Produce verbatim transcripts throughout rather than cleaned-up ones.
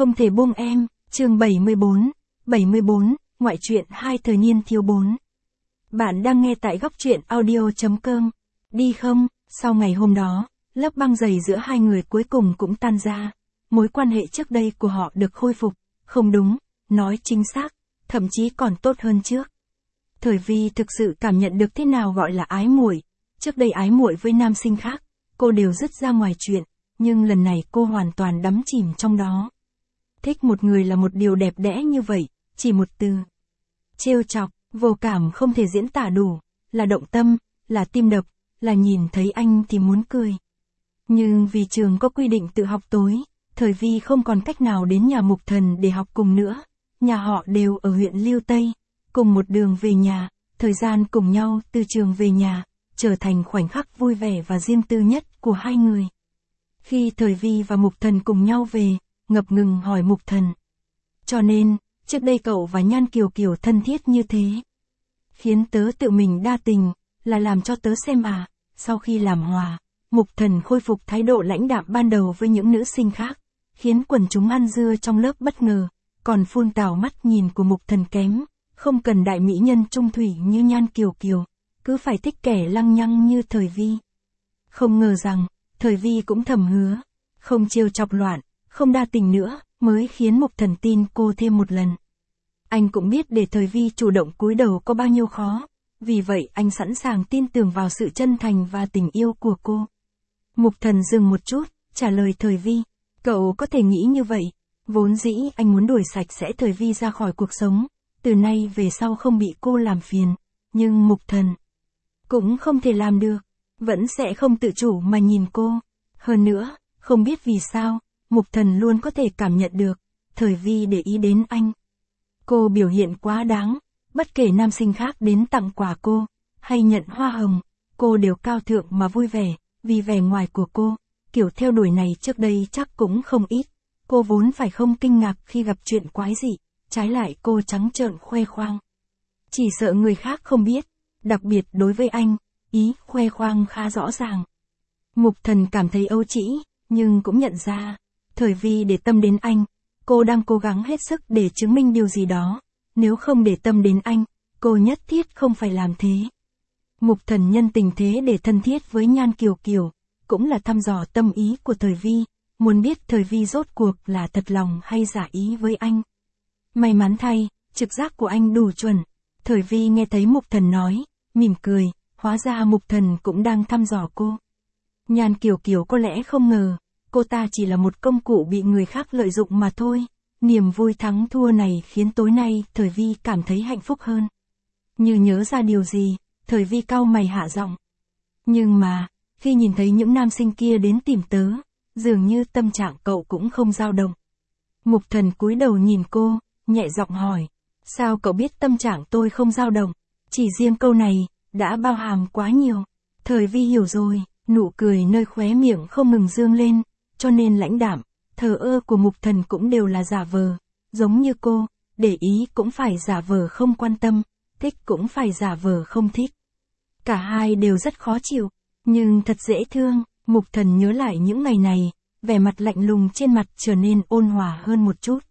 Không thể buông em, chương bảy mươi bốn, bảy mươi bốn, ngoại truyện hai thời niên thiếu bốn. Bạn đang nghe tại góc truyện audio chấm com. Đi không, sau ngày hôm đó, lớp băng dày giữa hai người cuối cùng cũng tan ra. Mối quan hệ trước đây của họ được khôi phục, không đúng, nói chính xác, thậm chí còn tốt hơn trước. Thời Vi thực sự cảm nhận được thế nào gọi là ái muội. Trước đây ái muội với nam sinh khác, cô đều dứt ra ngoài chuyện, nhưng lần này cô hoàn toàn đắm chìm trong đó. Thích một người là một điều đẹp đẽ như vậy, chỉ một từ. Trêu chọc, vô cảm không thể diễn tả đủ, là động tâm, là tim đập, là nhìn thấy anh thì muốn cười. Nhưng vì trường có quy định tự học tối, Thời Vi không còn cách nào đến nhà Mục Thần để học cùng nữa. Nhà họ đều ở huyện Liêu Tây, cùng một đường về nhà, thời gian cùng nhau từ trường về nhà, trở thành khoảnh khắc vui vẻ và riêng tư nhất của hai người. Khi Thời Vi và Mục Thần cùng nhau về, ngập ngừng hỏi Mục Thần. Cho nên, trước đây cậu và Nhan Kiều Kiều thân thiết như thế. Khiến tớ tự mình đa tình, là làm cho tớ xem à. Sau khi làm hòa, Mục Thần khôi phục thái độ lãnh đạm ban đầu với những nữ sinh khác, khiến quần chúng ăn dưa trong lớp bất ngờ, còn phun tào mắt nhìn của Mục Thần kém, không cần đại mỹ nhân trung thủy như Nhan Kiều Kiều, cứ phải thích kẻ lăng nhăng như Thời Vi. Không ngờ rằng, Thời Vi cũng thầm hứa, không trêu chọc loạn, không đa tình nữa, mới khiến Mục Thần tin cô thêm một lần. Anh cũng biết để Thời Vi chủ động cúi đầu có bao nhiêu khó, vì vậy anh sẵn sàng tin tưởng vào sự chân thành và tình yêu của cô. Mục Thần dừng một chút, trả lời Thời Vi, cậu có thể nghĩ như vậy, vốn dĩ anh muốn đuổi sạch sẽ Thời Vi ra khỏi cuộc sống, từ nay về sau không bị cô làm phiền, nhưng Mục Thần cũng không thể làm được, vẫn sẽ không tự chủ mà nhìn cô. Hơn nữa, không biết vì sao, Mục Thần luôn có thể cảm nhận được, Thời Vi để ý đến anh. Cô biểu hiện quá đáng, bất kể nam sinh khác đến tặng quà cô, hay nhận hoa hồng, cô đều cao thượng mà vui vẻ, vì vẻ ngoài của cô, kiểu theo đuổi này trước đây chắc cũng không ít. Cô vốn phải không kinh ngạc khi gặp chuyện quái dị, trái lại cô trắng trợn khoe khoang. Chỉ sợ người khác không biết, đặc biệt đối với anh, ý khoe khoang khá rõ ràng. Mục Thần cảm thấy âu trĩ, nhưng cũng nhận ra, Thời Vi để tâm đến anh, cô đang cố gắng hết sức để chứng minh điều gì đó, nếu không để tâm đến anh, cô nhất thiết không phải làm thế. Mục Thần nhân tình thế để thân thiết với Nhan Kiều Kiều, cũng là thăm dò tâm ý của Thời Vi, muốn biết Thời Vi rốt cuộc là thật lòng hay giả ý với anh. May mắn thay, trực giác của anh đủ chuẩn. Thời Vi nghe thấy Mục Thần nói, mỉm cười, hóa ra Mục Thần cũng đang thăm dò cô. Nhan Kiều Kiều có lẽ không ngờ, cô ta chỉ là một công cụ bị người khác lợi dụng mà thôi. Niềm vui thắng thua này khiến tối nay Thời Vi cảm thấy hạnh phúc hơn. Như nhớ ra điều gì, Thời Vi cau mày hạ giọng. Nhưng mà, khi nhìn thấy những nam sinh kia đến tìm tớ, dường như tâm trạng cậu cũng không dao động. Mục Thần cúi đầu nhìn cô, nhẹ giọng hỏi, sao cậu biết tâm trạng tôi không dao động? Chỉ riêng câu này, đã bao hàm quá nhiều. Thời Vi hiểu rồi, nụ cười nơi khóe miệng không ngừng dương lên, cho nên lãnh đạm, thờ ơ của Mục Thần cũng đều là giả vờ, giống như cô, để ý cũng phải giả vờ không quan tâm, thích cũng phải giả vờ không thích. Cả hai đều rất khó chịu, nhưng thật dễ thương. Mục Thần nhớ lại những ngày này, vẻ mặt lạnh lùng trên mặt trở nên ôn hòa hơn một chút.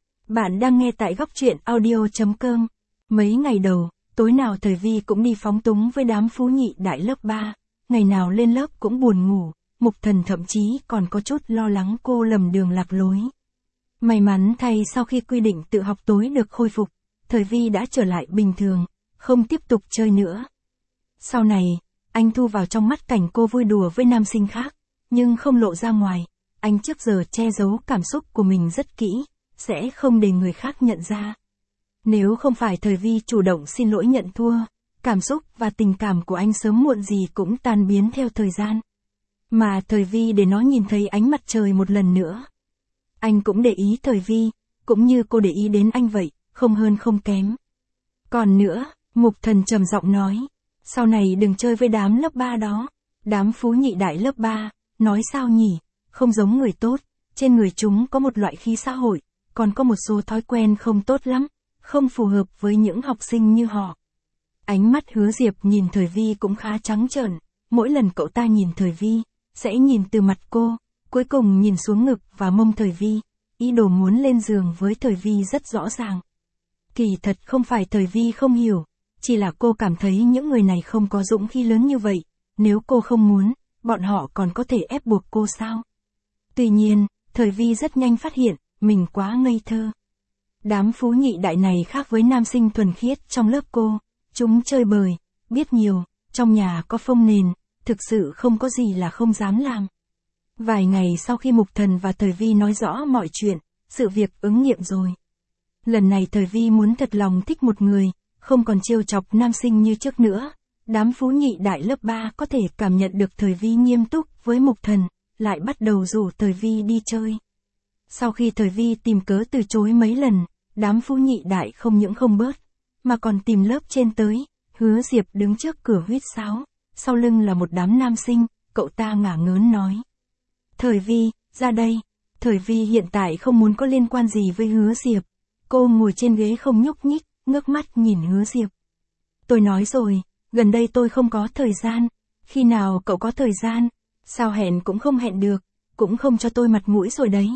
Bạn đang nghe tại góc truyện audio chấm com. Mấy ngày đầu, tối nào Thời Vi cũng đi phóng túng với đám phú nhị đại lớp ba, ngày nào lên lớp cũng buồn ngủ, Mục Thần thậm chí còn có chút lo lắng cô lầm đường lạc lối. May mắn thay sau khi quy định tự học tối được khôi phục, Thời Vi đã trở lại bình thường, không tiếp tục chơi nữa. Sau này, anh thu vào trong mắt cảnh cô vui đùa với nam sinh khác, nhưng không lộ ra ngoài. Anh trước giờ che giấu cảm xúc của mình rất kỹ, sẽ không để người khác nhận ra. Nếu không phải Thời Vi chủ động xin lỗi nhận thua, cảm xúc và tình cảm của anh sớm muộn gì cũng tan biến theo thời gian. Mà Thời Vi để nó nhìn thấy ánh mặt trời một lần nữa. Anh cũng để ý Thời Vi, cũng như cô để ý đến anh vậy, không hơn không kém. Còn nữa, Mục Thần trầm giọng nói, sau này đừng chơi với đám lớp ba đó, đám phú nhị đại lớp ba, nói sao nhỉ, không giống người tốt, trên người chúng có một loại khí xã hội, còn có một số thói quen không tốt lắm, không phù hợp với những học sinh như họ. Ánh mắt Hứa Diệp nhìn Thời Vi cũng khá trắng trợn, mỗi lần cậu ta nhìn Thời Vi, sẽ nhìn từ mặt cô, cuối cùng nhìn xuống ngực và mông Thời Vi, ý đồ muốn lên giường với Thời Vi rất rõ ràng. Kỳ thật không phải Thời Vi không hiểu, chỉ là cô cảm thấy những người này không có dũng khí lớn như vậy, nếu cô không muốn, bọn họ còn có thể ép buộc cô sao? Tuy nhiên, Thời Vi rất nhanh phát hiện, mình quá ngây thơ. Đám phú nhị đại này khác với nam sinh thuần khiết trong lớp cô, chúng chơi bời, biết nhiều, trong nhà có phông nền, thực sự không có gì là không dám làm. Vài ngày sau khi Mục Thần và Thời Vi nói rõ mọi chuyện, sự việc ứng nghiệm rồi. Lần này Thời Vi muốn thật lòng thích một người, không còn trêu chọc nam sinh như trước nữa. Đám phú nhị đại lớp ba có thể cảm nhận được Thời Vi nghiêm túc với Mục Thần, lại bắt đầu rủ Thời Vi đi chơi. Sau khi Thời Vi tìm cớ từ chối mấy lần, đám phú nhị đại không những không bớt, mà còn tìm lớp trên tới. Hứa Diệp đứng trước cửa huýt sáo, sau lưng là một đám nam sinh, cậu ta ngả ngớn nói. Thời Vi, ra đây. Thời Vi hiện tại không muốn có liên quan gì với Hứa Diệp. Cô ngồi trên ghế không nhúc nhích, ngước mắt nhìn Hứa Diệp. Tôi nói rồi, gần đây tôi không có thời gian. Khi nào cậu có thời gian? Sao hẹn cũng không hẹn được, cũng không cho tôi mặt mũi rồi đấy.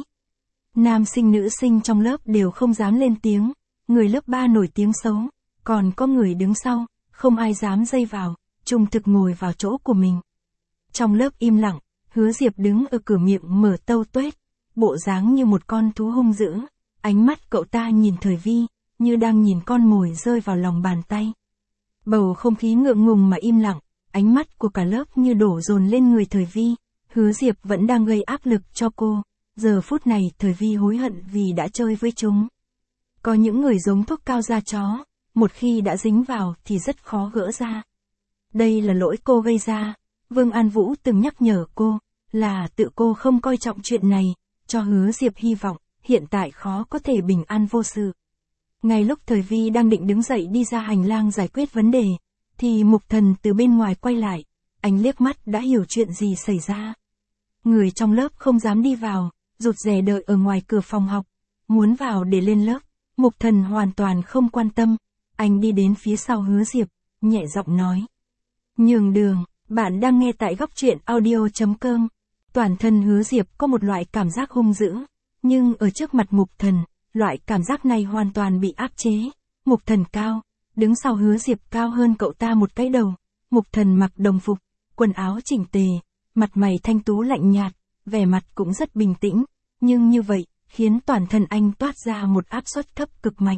Nam sinh nữ sinh trong lớp đều không dám lên tiếng, người lớp ba nổi tiếng xấu, còn có người đứng sau, không ai dám dây vào, trung thực ngồi vào chỗ của mình. Trong lớp im lặng, Hứa Diệp đứng ở cửa miệng mở tâu tuét, bộ dáng như một con thú hung dữ, ánh mắt cậu ta nhìn Thời Vi, như đang nhìn con mồi rơi vào lòng bàn tay. Bầu không khí ngượng ngùng mà im lặng, ánh mắt của cả lớp như đổ dồn lên người Thời Vi, Hứa Diệp vẫn đang gây áp lực cho cô, giờ phút này Thời Vi hối hận vì đã chơi với chúng. Có những người giống thuốc cao da chó, một khi đã dính vào thì rất khó gỡ ra. Đây là lỗi cô gây ra, Vương An Vũ từng nhắc nhở cô, là tự cô không coi trọng chuyện này, cho Hứa Diệp hy vọng, hiện tại khó có thể bình an vô sự. Ngay lúc Thời Vi đang định đứng dậy đi ra hành lang giải quyết vấn đề, thì Mục Thần từ bên ngoài quay lại, anh liếc mắt đã hiểu chuyện gì xảy ra. Người trong lớp không dám đi vào, rụt rè đợi ở ngoài cửa phòng học, muốn vào để lên lớp, Mục Thần hoàn toàn không quan tâm, anh đi đến phía sau Hứa Diệp, nhẹ giọng nói. Nhường đường, bạn đang nghe tại góc truyện audio chấm com. Toàn thân Hứa Diệp có một loại cảm giác hung dữ, nhưng ở trước mặt Mục Thần, loại cảm giác này hoàn toàn bị áp chế. Mục Thần cao, đứng sau Hứa Diệp cao hơn cậu ta một cái đầu. Mục Thần mặc đồng phục, quần áo chỉnh tề, mặt mày thanh tú lạnh nhạt, vẻ mặt cũng rất bình tĩnh, nhưng như vậy, khiến toàn thân anh toát ra một áp suất thấp cực mạnh.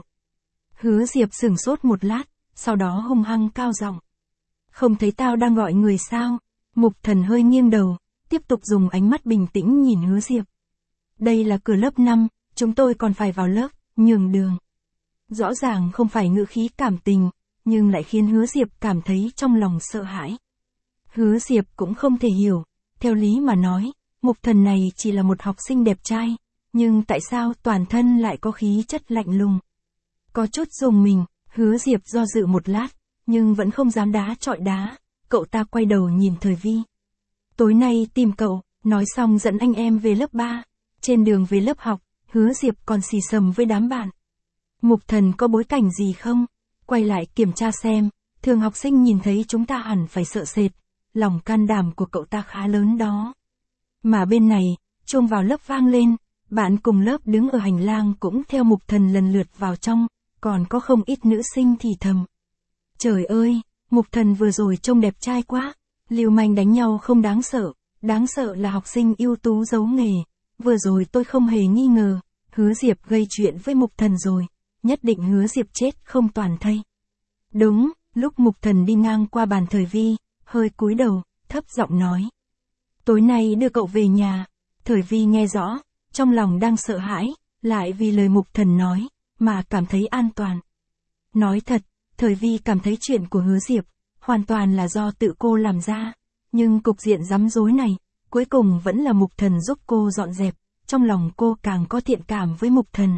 Hứa Diệp sửng sốt một lát, sau đó hung hăng cao giọng. Không thấy tao đang gọi người sao? Mục Thần hơi nghiêng đầu, tiếp tục dùng ánh mắt bình tĩnh nhìn Hứa Diệp. Đây là cửa lớp năm, chúng tôi còn phải vào lớp, nhường đường. Rõ ràng không phải ngữ khí cảm tình, nhưng lại khiến Hứa Diệp cảm thấy trong lòng sợ hãi. Hứa Diệp cũng không thể hiểu, theo lý mà nói, Mục Thần này chỉ là một học sinh đẹp trai, nhưng tại sao toàn thân lại có khí chất lạnh lùng? Có chút rùng mình, Hứa Diệp do dự một lát, nhưng vẫn không dám đá chọi đá, cậu ta quay đầu nhìn Thời Vi. Tối nay tìm cậu, nói xong dẫn anh em về lớp ba, trên đường về lớp học, Hứa Diệp còn xì xầm với đám bạn. Mục Thần có bối cảnh gì không? Quay lại kiểm tra xem, thường học sinh nhìn thấy chúng ta hẳn phải sợ sệt, lòng can đảm của cậu ta khá lớn đó. Mà bên này, chuông vào lớp vang lên, bạn cùng lớp đứng ở hành lang cũng theo Mục Thần lần lượt vào trong, còn có không ít nữ sinh thì thầm. Trời ơi, Mục Thần vừa rồi trông đẹp trai quá, lưu manh đánh nhau không đáng sợ, đáng sợ là học sinh ưu tú giấu nghề, vừa rồi tôi không hề nghi ngờ, Hứa Diệp gây chuyện với Mục Thần rồi, nhất định Hứa Diệp chết không toàn thây. Đúng, lúc Mục Thần đi ngang qua bàn Thời Vi, hơi cúi đầu, thấp giọng nói. Tối nay đưa cậu về nhà. Thời Vi nghe rõ, trong lòng đang sợ hãi, lại vì lời Mục Thần nói, mà cảm thấy an toàn. Nói thật, Thời Vi cảm thấy chuyện của Hứa Diệp, hoàn toàn là do tự cô làm ra, nhưng cục diện rắm rối này, cuối cùng vẫn là Mục Thần giúp cô dọn dẹp, trong lòng cô càng có thiện cảm với Mục Thần.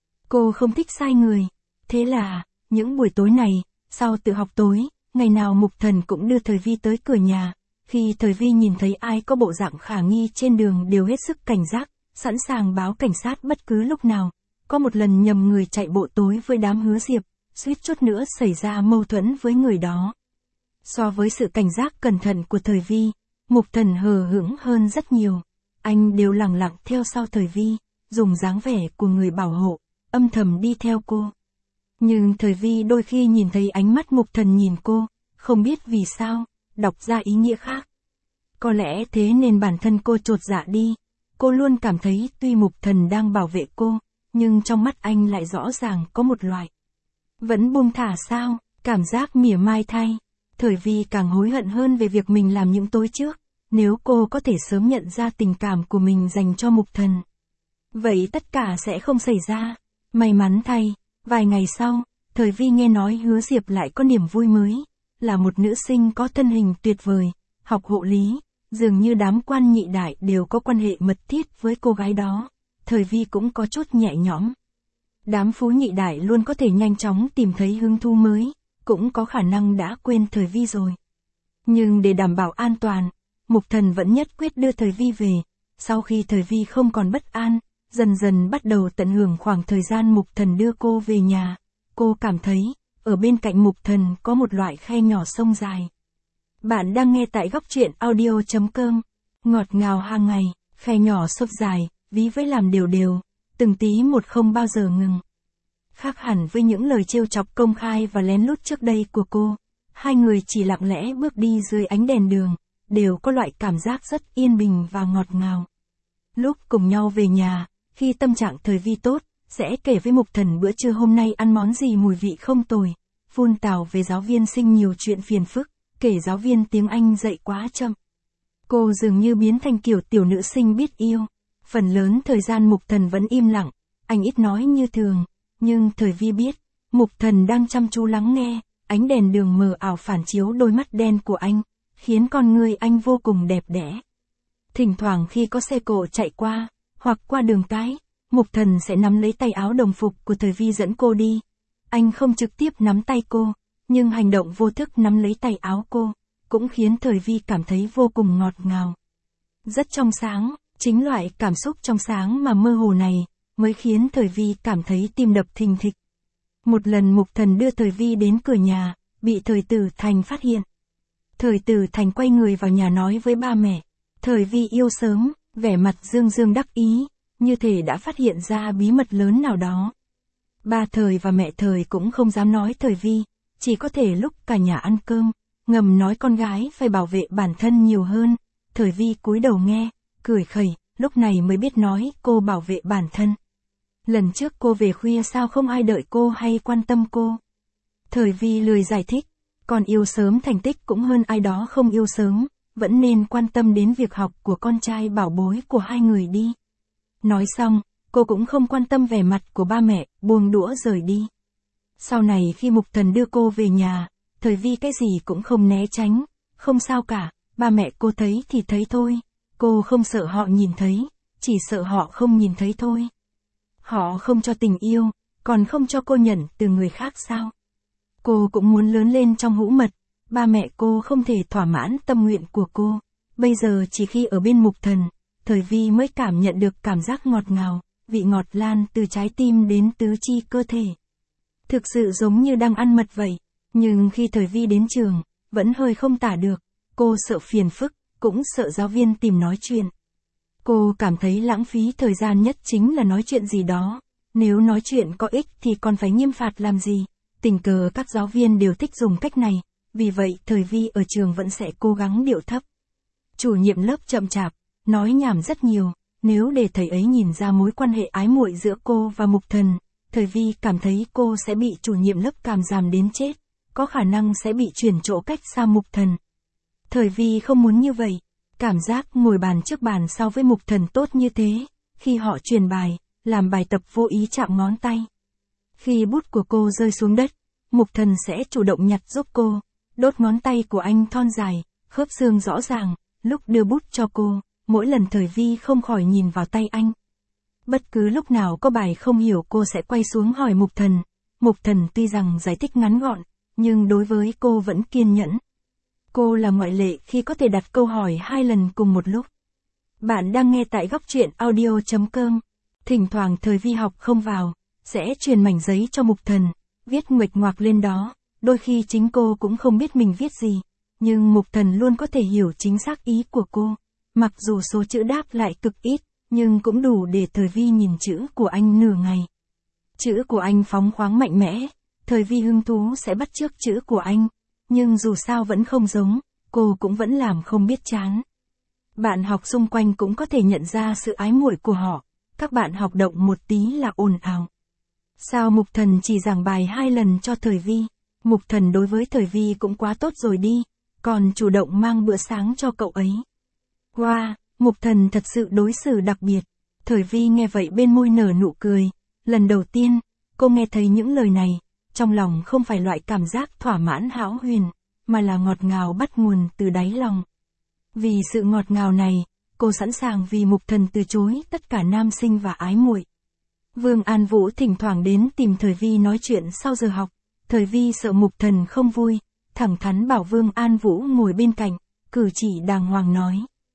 Cô không thích sai người, thế là, những buổi tối này, sau tự học tối, ngày nào Mục Thần cũng đưa Thời Vi tới cửa nhà, khi Thời Vi nhìn thấy ai có bộ dạng khả nghi trên đường đều hết sức cảnh giác, sẵn sàng báo cảnh sát bất cứ lúc nào. Có một lần nhầm người chạy bộ tối với đám Hứa Diệp, suýt chút nữa xảy ra mâu thuẫn với người đó. So với sự cảnh giác cẩn thận của Thời Vi, Mục Thần hờ hững hơn rất nhiều. Anh đều lặng lặng theo sau Thời Vi, dùng dáng vẻ của người bảo hộ, âm thầm đi theo cô. Nhưng Thời Vi đôi khi nhìn thấy ánh mắt Mục Thần nhìn cô, không biết vì sao, đọc ra ý nghĩa khác. Có lẽ thế nên bản thân cô chột dạ đi, cô luôn cảm thấy tuy Mục Thần đang bảo vệ cô, nhưng trong mắt anh lại rõ ràng có một loại vẫn buông thả sao, cảm giác mỉa mai thay. Thời Vi càng hối hận hơn về việc mình làm những tối trước, nếu cô có thể sớm nhận ra tình cảm của mình dành cho Mục Thần. Vậy tất cả sẽ không xảy ra. May mắn thay, vài ngày sau, Thời Vi nghe nói Hứa Diệp lại có niềm vui mới, là một nữ sinh có thân hình tuyệt vời, học hộ lý, dường như đám quan nhị đại đều có quan hệ mật thiết với cô gái đó. Thời Vi cũng có chút nhẹ nhõm. Đám phú nhị đại luôn có thể nhanh chóng tìm thấy hứng thú mới, cũng có khả năng đã quên Thời Vi rồi. Nhưng để đảm bảo an toàn, Mục Thần vẫn nhất quyết đưa Thời Vi về. Sau khi Thời Vi không còn bất an, dần dần bắt đầu tận hưởng khoảng thời gian Mục Thần đưa cô về nhà. Cô cảm thấy, ở bên cạnh Mục Thần có một loại khe nhỏ sông dài. Bạn đang nghe tại góc truyện audio chấm com. Ngọt ngào hàng ngày, khe nhỏ sông dài, ví với làm đều đều, từng tí một không bao giờ ngừng. Khác hẳn với những lời trêu chọc công khai và lén lút trước đây của cô, hai người chỉ lặng lẽ bước đi dưới ánh đèn đường, đều có loại cảm giác rất yên bình và ngọt ngào. Lúc cùng nhau về nhà, khi tâm trạng Thời Vi tốt, sẽ kể với Mục Thần bữa trưa hôm nay ăn món gì mùi vị không tồi, phun tào về giáo viên sinh nhiều chuyện phiền phức, kể giáo viên tiếng Anh dạy quá chậm. Cô dường như biến thành kiểu tiểu nữ sinh biết yêu. Phần lớn thời gian Mục Thần vẫn im lặng, anh ít nói như thường, nhưng Thời Vi biết, Mục Thần đang chăm chú lắng nghe, ánh đèn đường mờ ảo phản chiếu đôi mắt đen của anh, khiến con người anh vô cùng đẹp đẽ. Thỉnh thoảng khi có xe cộ chạy qua, hoặc qua đường cái, Mục Thần sẽ nắm lấy tay áo đồng phục của Thời Vi dẫn cô đi. Anh không trực tiếp nắm tay cô, nhưng hành động vô thức nắm lấy tay áo cô, cũng khiến Thời Vi cảm thấy vô cùng ngọt ngào. Rất trong sáng, chính loại cảm xúc trong sáng mà mơ hồ này, mới khiến Thời Vi cảm thấy tim đập thình thịch. Một lần Mục Thần đưa Thời Vi đến cửa nhà, bị Thời Tử Thành phát hiện. Thời Tử Thành quay người vào nhà nói với ba mẹ, Thời Vi yêu sớm, vẻ mặt dương dương đắc ý, như thể đã phát hiện ra bí mật lớn nào đó. Ba Thời và mẹ Thời cũng không dám nói Thời Vi, chỉ có thể lúc cả nhà ăn cơm, ngầm nói con gái phải bảo vệ bản thân nhiều hơn. Thời Vi cúi đầu nghe, cười khẩy, lúc này mới biết nói cô bảo vệ bản thân. Lần trước cô về khuya sao không ai đợi cô hay quan tâm cô. Thời Vi lười giải thích, con yêu sớm thành tích cũng hơn ai đó không yêu sớm, vẫn nên quan tâm đến việc học của con trai bảo bối của hai người đi. Nói xong, cô cũng không quan tâm vẻ mặt của ba mẹ, buông đũa rời đi. Sau này khi Mục Thần đưa cô về nhà, Thời Vi cái gì cũng không né tránh, không sao cả, ba mẹ cô thấy thì thấy thôi, cô không sợ họ nhìn thấy, chỉ sợ họ không nhìn thấy thôi. Họ không cho tình yêu, còn không cho cô nhận từ người khác sao? Cô cũng muốn lớn lên trong hũ mật, ba mẹ cô không thể thỏa mãn tâm nguyện của cô, bây giờ chỉ khi ở bên Mục Thần, Thời Vi mới cảm nhận được cảm giác ngọt ngào, vị ngọt lan từ trái tim đến tứ chi cơ thể. Thực sự giống như đang ăn mật vậy, nhưng khi Thời Vi đến trường, vẫn hơi không tả được, cô sợ phiền phức, cũng sợ giáo viên tìm nói chuyện. Cô cảm thấy lãng phí thời gian nhất chính là nói chuyện gì đó, nếu nói chuyện có ích thì còn phải nghiêm phạt làm gì, tình cờ các giáo viên đều thích dùng cách này, vì vậy Thời Vi ở trường vẫn sẽ cố gắng điệu thấp. Chủ nhiệm lớp chậm chạp, nói nhảm rất nhiều, nếu để thầy ấy nhìn ra mối quan hệ ái muội giữa cô và Mục Thần, Thời Vi cảm thấy cô sẽ bị chủ nhiệm lớp càm ràm đến chết, có khả năng sẽ bị chuyển chỗ cách xa Mục Thần. Thời Vi không muốn như vậy, cảm giác ngồi bàn trước bàn so với Mục Thần tốt như thế, khi họ truyền bài, làm bài tập vô ý chạm ngón tay. Khi bút của cô rơi xuống đất, Mục Thần sẽ chủ động nhặt giúp cô, đốt ngón tay của anh thon dài, khớp xương rõ ràng, lúc đưa bút cho cô, mỗi lần Thời Vi không khỏi nhìn vào tay anh. Bất cứ lúc nào có bài không hiểu cô sẽ quay xuống hỏi Mục Thần. Mục Thần tuy rằng giải thích ngắn gọn, nhưng đối với cô vẫn kiên nhẫn. Cô là ngoại lệ khi có thể đặt câu hỏi hai lần cùng một lúc. Bạn đang nghe tại góc truyện audio chấm com. Thỉnh thoảng Thời Vi học không vào, sẽ truyền mảnh giấy cho Mục Thần, viết nguệch ngoạc lên đó, đôi khi chính cô cũng không biết mình viết gì, nhưng Mục Thần luôn có thể hiểu chính xác ý của cô. Mặc dù số chữ đáp lại cực ít, nhưng cũng đủ để Thời Vi nhìn chữ của anh nửa ngày. Chữ của anh phóng khoáng mạnh mẽ, Thời Vi hứng thú sẽ bắt chước chữ của anh, nhưng dù sao vẫn không giống, cô cũng vẫn làm không biết chán. Bạn học xung quanh cũng có thể nhận ra sự ái muội của họ, các bạn học động một tí là ồn ào. Sao Mục Thần chỉ giảng bài hai lần cho Thời Vi? Mục Thần đối với Thời Vi cũng quá tốt rồi đi, còn chủ động mang bữa sáng cho cậu ấy. Wow, Mục Thần thật sự đối xử đặc biệt. Thời Vi nghe vậy bên môi nở nụ cười. Lần đầu tiên, cô nghe thấy những lời này, trong lòng không phải loại cảm giác thỏa mãn hão huyền, mà là ngọt ngào bắt nguồn từ đáy lòng. Vì sự ngọt ngào này, cô sẵn sàng vì Mục Thần từ chối tất cả nam sinh và ái muội. Vương An Vũ thỉnh thoảng đến tìm Thời Vi nói chuyện sau giờ học. Thời Vi sợ Mục Thần không vui, thẳng thắn bảo Vương An Vũ ngồi bên cạnh, cử chỉ đàng hoàng nói.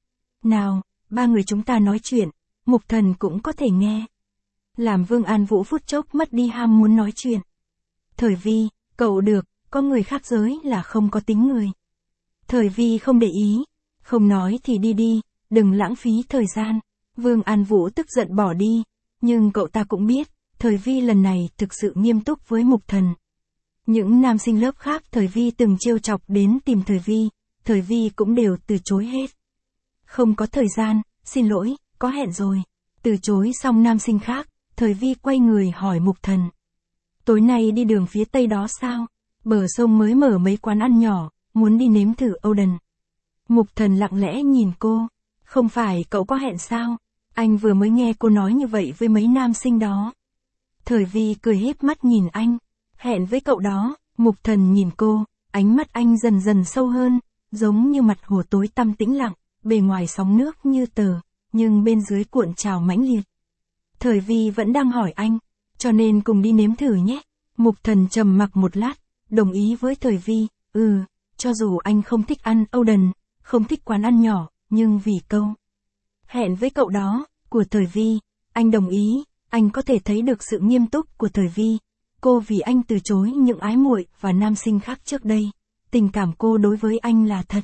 Nào, ba người chúng ta nói chuyện, Mục Thần cũng có thể nghe. Làm Vương An Vũ phút chốc mất đi ham muốn nói chuyện. Thời Vi, cậu được, có người khác giới là không có tính người. Thời Vi không để ý, không nói thì đi đi, đừng lãng phí thời gian. Vương An Vũ tức giận bỏ đi, nhưng cậu ta cũng biết, Thời Vi lần này thực sự nghiêm túc với Mục Thần. Những nam sinh lớp khác Thời Vi từng trêu chọc đến tìm Thời Vi, Thời Vi cũng đều từ chối hết. Không có thời gian, xin lỗi, có hẹn rồi. Từ chối xong nam sinh khác, Thời Vi quay người hỏi Mục Thần. Tối nay đi đường phía tây đó sao? Bờ sông mới mở mấy quán ăn nhỏ, muốn đi nếm thử Oden. Mục Thần lặng lẽ nhìn cô. Không phải cậu có hẹn sao? Anh vừa mới nghe cô nói như vậy với mấy nam sinh đó. Thời Vi cười híp mắt nhìn anh. Hẹn với cậu đó. Mục Thần nhìn cô, ánh mắt anh dần dần sâu hơn, giống như mặt hồ tối tăm tĩnh lặng, bề ngoài sóng nước như tờ, nhưng bên dưới cuộn trào mãnh liệt. Thời Vi vẫn đang hỏi anh, cho nên cùng đi nếm thử nhé. Mục Thần trầm mặc một lát, đồng ý với Thời Vi, ừ, cho dù anh không thích ăn Oden, không thích quán ăn nhỏ, nhưng vì câu hẹn với cậu đó, của Thời Vi, anh đồng ý. Anh có thể thấy được sự nghiêm túc của Thời Vi. Cô vì anh từ chối những ái muội và nam sinh khác trước đây. Tình cảm cô đối với anh là thật.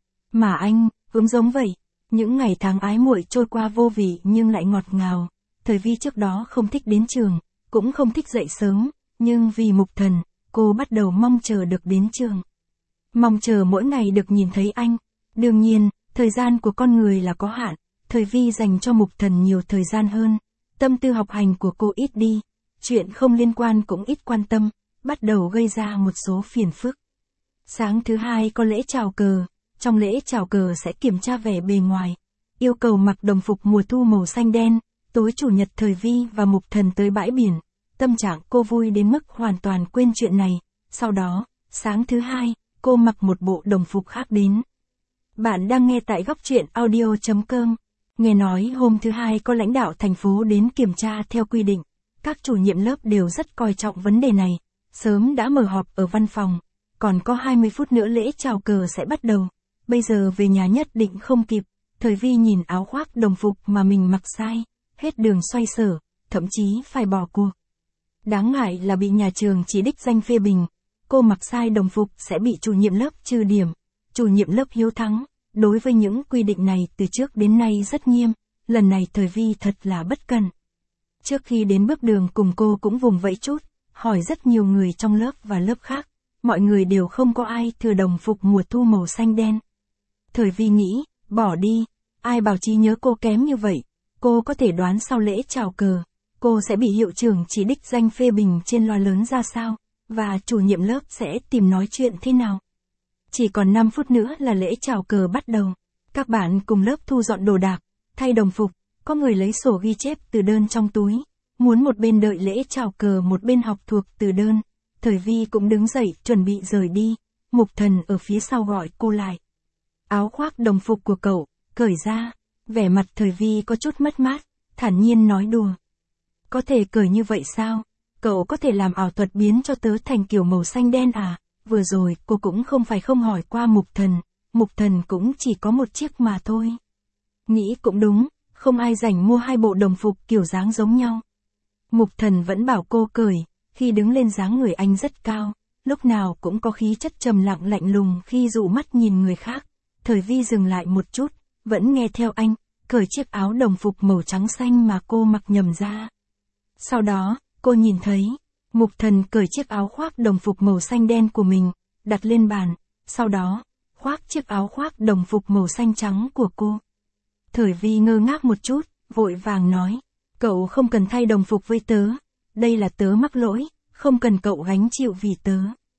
Mà anh, cũng giống vậy. Những ngày tháng ái muội trôi qua vô vị nhưng lại ngọt ngào. Thời Vi trước đó không thích đến trường, cũng không thích dậy sớm, nhưng vì Mục Thần, cô bắt đầu mong chờ được đến trường. Mong chờ mỗi ngày được nhìn thấy anh. Đương nhiên, thời gian của con người là có hạn. Thời Vi dành cho Mục Thần nhiều thời gian hơn. Tâm tư học hành của cô ít đi. Chuyện không liên quan cũng ít quan tâm, bắt đầu gây ra một số phiền phức. Sáng thứ hai có lễ chào cờ, trong lễ chào cờ sẽ kiểm tra vẻ bề ngoài, yêu cầu mặc đồng phục mùa thu màu xanh đen. Tối chủ nhật Thời Vi và Mục Thần tới bãi biển, tâm trạng cô vui đến mức hoàn toàn quên chuyện này. Sau đó, sáng thứ hai, cô mặc một bộ đồng phục khác đến. Bạn đang nghe tại góc truyện audio chấm com. Nghe nói hôm thứ hai có lãnh đạo thành phố đến kiểm tra theo quy định. Các chủ nhiệm lớp đều rất coi trọng vấn đề này, sớm đã mở họp ở văn phòng, còn có hai mươi phút nữa lễ chào cờ sẽ bắt đầu. Bây giờ về nhà nhất định không kịp. Thời Vi nhìn áo khoác đồng phục mà mình mặc sai, hết đường xoay sở, thậm chí phải bỏ cuộc. Đáng ngại là bị nhà trường chỉ đích danh phê bình, cô mặc sai đồng phục sẽ bị chủ nhiệm lớp trừ điểm. Chủ nhiệm lớp Hiếu Thắng, đối với những quy định này từ trước đến nay rất nghiêm, lần này Thời Vi thật là bất cẩn. Trước khi đến bước đường cùng cô cũng vùng vẫy chút, hỏi rất nhiều người trong lớp và lớp khác, mọi người đều không có ai thừa đồng phục mùa thu màu xanh đen. Thời Vi nghĩ, bỏ đi, ai bảo trí nhớ cô kém như vậy, cô có thể đoán sau lễ chào cờ, cô sẽ bị hiệu trưởng chỉ đích danh phê bình trên loa lớn ra sao, và chủ nhiệm lớp sẽ tìm nói chuyện thế nào. Chỉ còn năm phút nữa là lễ chào cờ bắt đầu, các bạn cùng lớp thu dọn đồ đạc, thay đồng phục, có người lấy sổ ghi chép từ đơn trong túi, muốn một bên đợi lễ chào cờ một bên học thuộc từ đơn. Thời Vi cũng đứng dậy chuẩn bị rời đi, Mục Thần ở phía sau gọi cô lại. Áo khoác đồng phục của cậu, cởi ra. Vẻ mặt Thời Vi có chút mất mát, thản nhiên nói đùa. Có thể cởi như vậy sao? Cậu có thể làm ảo thuật biến cho tớ thành kiểu màu xanh đen à? Vừa rồi cô cũng không phải không hỏi qua Mục Thần, Mục Thần cũng chỉ có một chiếc mà thôi. Nghĩ cũng đúng, không ai rảnh mua hai bộ đồng phục kiểu dáng giống nhau. Mục Thần vẫn bảo cô cởi, khi đứng lên dáng người anh rất cao, lúc nào cũng có khí chất trầm lặng lạnh lùng khi dụ mắt nhìn người khác. Thời Vi dừng lại một chút, vẫn nghe theo anh, cởi chiếc áo đồng phục màu trắng xanh mà cô mặc nhầm ra. Sau đó, cô nhìn thấy, Mục Thần cởi chiếc áo khoác đồng phục màu xanh đen của mình, đặt lên bàn, sau đó, khoác chiếc áo khoác đồng phục màu xanh trắng của cô. Thời Vi ngơ ngác một chút, vội vàng nói, cậu không cần thay đồng phục với tớ, đây là tớ mắc lỗi, không cần cậu gánh chịu vì tớ.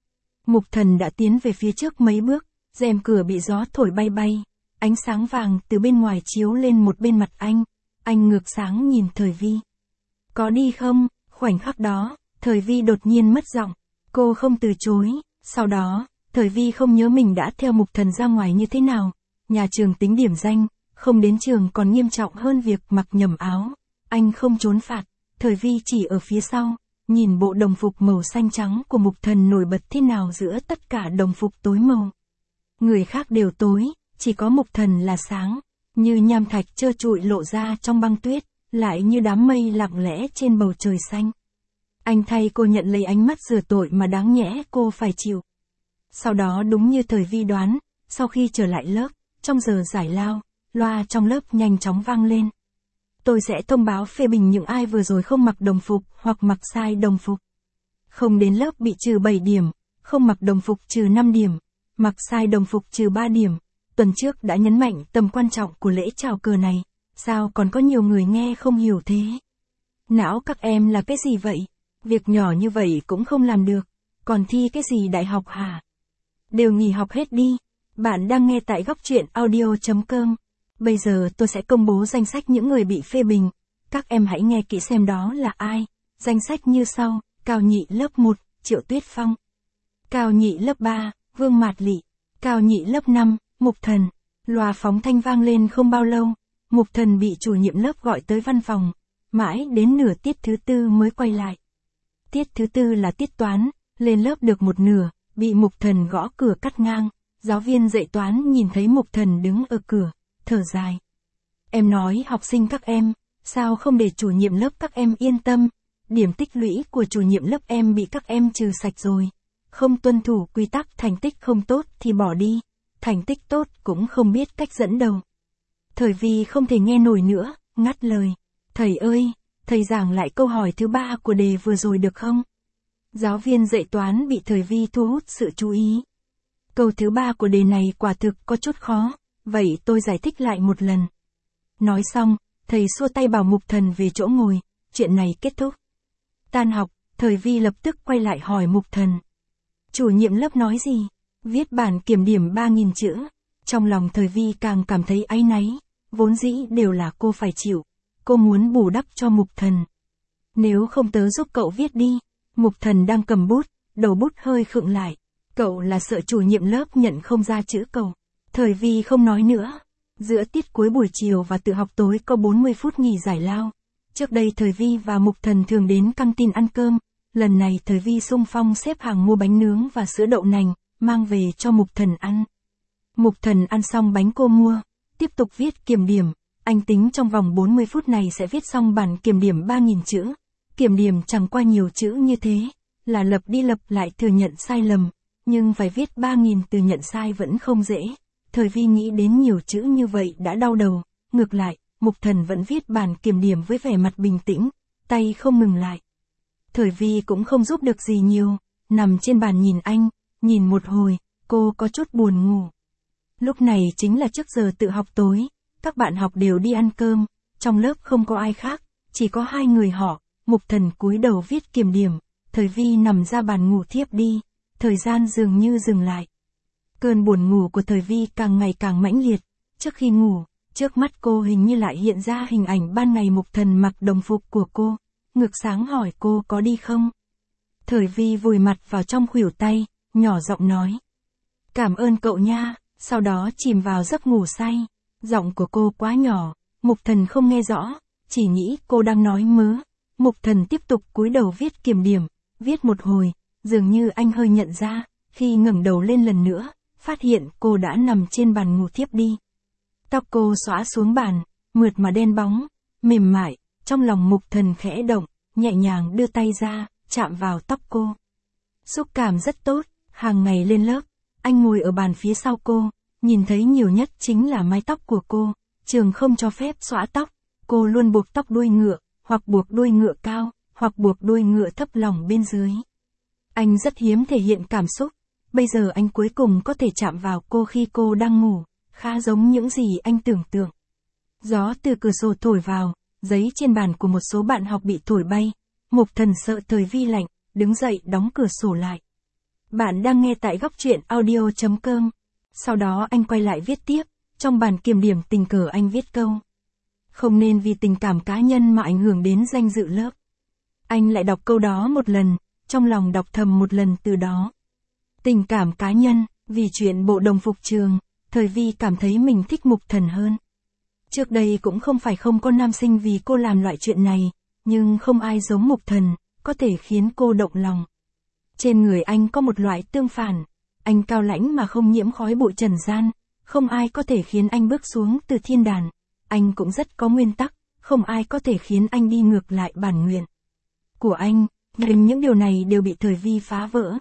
Mục Thần đã tiến về phía trước mấy bước, rèm cửa bị gió thổi bay bay, ánh sáng vàng từ bên ngoài chiếu lên một bên mặt anh, anh ngược sáng nhìn Thời Vi. Có đi không? Khoảnh khắc đó, Thời Vi đột nhiên mất giọng, cô không từ chối, sau đó, Thời Vi không nhớ mình đã theo Mục Thần ra ngoài như thế nào, nhà trường tính điểm danh, không đến trường còn nghiêm trọng hơn việc mặc nhầm áo, anh không trốn phạt, Thời Vi chỉ ở phía sau, nhìn bộ đồng phục màu xanh trắng của Mục Thần nổi bật thế nào giữa tất cả đồng phục tối màu. Người khác đều tối, chỉ có Mục Thần là sáng, như nham thạch trơ trụi lộ ra trong băng tuyết, lại như đám mây lặng lẽ trên bầu trời xanh. Anh thay cô nhận lấy ánh mắt rửa tội mà đáng nhẽ cô phải chịu. Sau đó đúng như Thời Vi đoán, sau khi trở lại lớp, trong giờ giải lao, loa trong lớp nhanh chóng vang lên. Tôi sẽ thông báo phê bình những ai vừa rồi không mặc đồng phục hoặc mặc sai đồng phục. Không đến lớp bị trừ bảy điểm, không mặc đồng phục trừ năm điểm, mặc sai đồng phục trừ ba điểm. Tuần trước đã nhấn mạnh tầm quan trọng của lễ chào cờ này, sao còn có nhiều người nghe không hiểu thế? Não các em là cái gì vậy? Việc nhỏ như vậy cũng không làm được, còn thi cái gì đại học hả? Đều nghỉ học hết đi. Bạn đang nghe tại góc truyện audio chấm com. Bây giờ tôi sẽ công bố danh sách những người bị phê bình. Các em hãy nghe kỹ xem đó là ai. Danh sách như sau: Cao Nhị lớp một, Triệu Tuyết Phong. Cao Nhị lớp ba, Vương Mạt Lị. Cao Nhị lớp năm, Mục Thần. Loa phóng thanh vang lên không bao lâu, Mục Thần bị chủ nhiệm lớp gọi tới văn phòng, mãi đến nửa tiết thứ tư mới quay lại. Tiết thứ tư là tiết toán, lên lớp được một nửa, bị Mục Thần gõ cửa cắt ngang. Giáo viên dạy toán nhìn thấy Mục Thần đứng ở cửa, thở dài. Em nói học sinh các em, sao không để chủ nhiệm lớp các em yên tâm, điểm tích lũy của chủ nhiệm lớp em bị các em trừ sạch rồi. Không tuân thủ quy tắc, thành tích không tốt thì bỏ đi, thành tích tốt cũng không biết cách dẫn đầu. Thời Vi không thể nghe nổi nữa, ngắt lời. Thầy ơi, thầy giảng lại câu hỏi thứ ba của đề vừa rồi được không? Giáo viên dạy toán bị Thời Vi thu hút sự chú ý. Câu thứ ba của đề này quả thực có chút khó, vậy tôi giải thích lại một lần. Nói xong, thầy xua tay bảo Mục Thần về chỗ ngồi, chuyện này kết thúc. Tan học, Thời Vi lập tức quay lại hỏi Mục Thần. Chủ nhiệm lớp nói gì? Viết bản kiểm điểm ba nghìn chữ. Trong lòng Thời Vi càng cảm thấy áy náy, vốn dĩ đều là cô phải chịu. Cô muốn bù đắp cho Mục Thần. Nếu không tớ giúp cậu viết đi. Mục Thần đang cầm bút, đầu bút hơi khựng lại. Cậu là sợ chủ nhiệm lớp nhận không ra chữ cậu. Thời Vi không nói nữa. Giữa tiết cuối buổi chiều và tự học tối có bốn mươi phút nghỉ giải lao. Trước đây Thời Vi và Mục Thần thường đến căng tin ăn cơm. Lần này Thời Vi xung phong xếp hàng mua bánh nướng và sữa đậu nành, mang về cho Mục Thần ăn. Mục Thần ăn xong bánh cô mua, tiếp tục viết kiểm điểm. Anh tính trong vòng bốn mươi phút này sẽ viết xong bản kiểm điểm ba nghìn chữ. Kiểm điểm chẳng qua nhiều chữ như thế, là lặp đi lặp lại thừa nhận sai lầm, nhưng phải viết ba nghìn từ nhận sai vẫn không dễ. Thời Vi nghĩ đến nhiều chữ như vậy đã đau đầu, ngược lại, Mục Thần vẫn viết bản kiểm điểm với vẻ mặt bình tĩnh, tay không ngừng lại. Thời Vi cũng không giúp được gì nhiều, nằm trên bàn nhìn anh, nhìn một hồi, cô có chút buồn ngủ. Lúc này chính là trước giờ tự học tối, các bạn học đều đi ăn cơm, trong lớp không có ai khác, chỉ có hai người họ. Mục Thần cúi đầu viết kiểm điểm, Thời Vi nằm ra bàn ngủ thiếp đi, thời gian dường như dừng lại. Cơn buồn ngủ của Thời Vi càng ngày càng mãnh liệt, trước khi ngủ, trước mắt cô hình như lại hiện ra hình ảnh ban ngày Mục Thần mặc đồng phục của cô, ngược sáng hỏi cô có đi không. Thời Vi vùi mặt vào trong khuỷu tay, nhỏ giọng nói. Cảm ơn cậu nha, sau đó chìm vào giấc ngủ say. Giọng của cô quá nhỏ, Mục Thần không nghe rõ, chỉ nghĩ cô đang nói mớ. Mục Thần tiếp tục cúi đầu viết kiểm điểm, viết một hồi, dường như anh hơi nhận ra, khi ngẩng đầu lên lần nữa, phát hiện cô đã nằm trên bàn ngủ thiếp đi. Tóc cô xõa xuống bàn, mượt mà đen bóng, mềm mại, trong lòng Mục Thần khẽ động, nhẹ nhàng đưa tay ra, chạm vào tóc cô. Xúc cảm rất tốt, hàng ngày lên lớp, anh ngồi ở bàn phía sau cô, nhìn thấy nhiều nhất chính là mái tóc của cô, trường không cho phép xõa tóc, cô luôn buộc tóc đuôi ngựa, hoặc buộc đuôi ngựa cao, hoặc buộc đuôi ngựa thấp lỏng bên dưới. Anh rất hiếm thể hiện cảm xúc, bây giờ anh cuối cùng có thể chạm vào cô khi cô đang ngủ, khá giống những gì anh tưởng tượng. Gió từ cửa sổ thổi vào, giấy trên bàn của một số bạn học bị thổi bay. Mục Thần sợ Thời Vi lạnh, đứng dậy đóng cửa sổ lại. Bạn đang nghe tại góc truyện audio chấm com. Sau đó anh quay lại viết tiếp, trong bàn kiểm điểm tình cờ anh viết câu: không nên vì tình cảm cá nhân mà ảnh hưởng đến danh dự lớp. Anh lại đọc câu đó một lần, trong lòng đọc thầm một lần từ đó. Tình cảm cá nhân, vì chuyện bộ đồng phục trường, Thời Vi cảm thấy mình thích Mục Thần hơn. Trước đây cũng không phải không có nam sinh vì cô làm loại chuyện này, nhưng không ai giống Mục Thần, có thể khiến cô động lòng. Trên người anh có một loại tương phản, anh cao lãnh mà không nhiễm khói bụi trần gian, không ai có thể khiến anh bước xuống từ thiên đàng. Anh cũng rất có nguyên tắc, không ai có thể khiến anh đi ngược lại bản nguyện của anh, nhưng những điều này đều bị Thời Vi phá vỡ.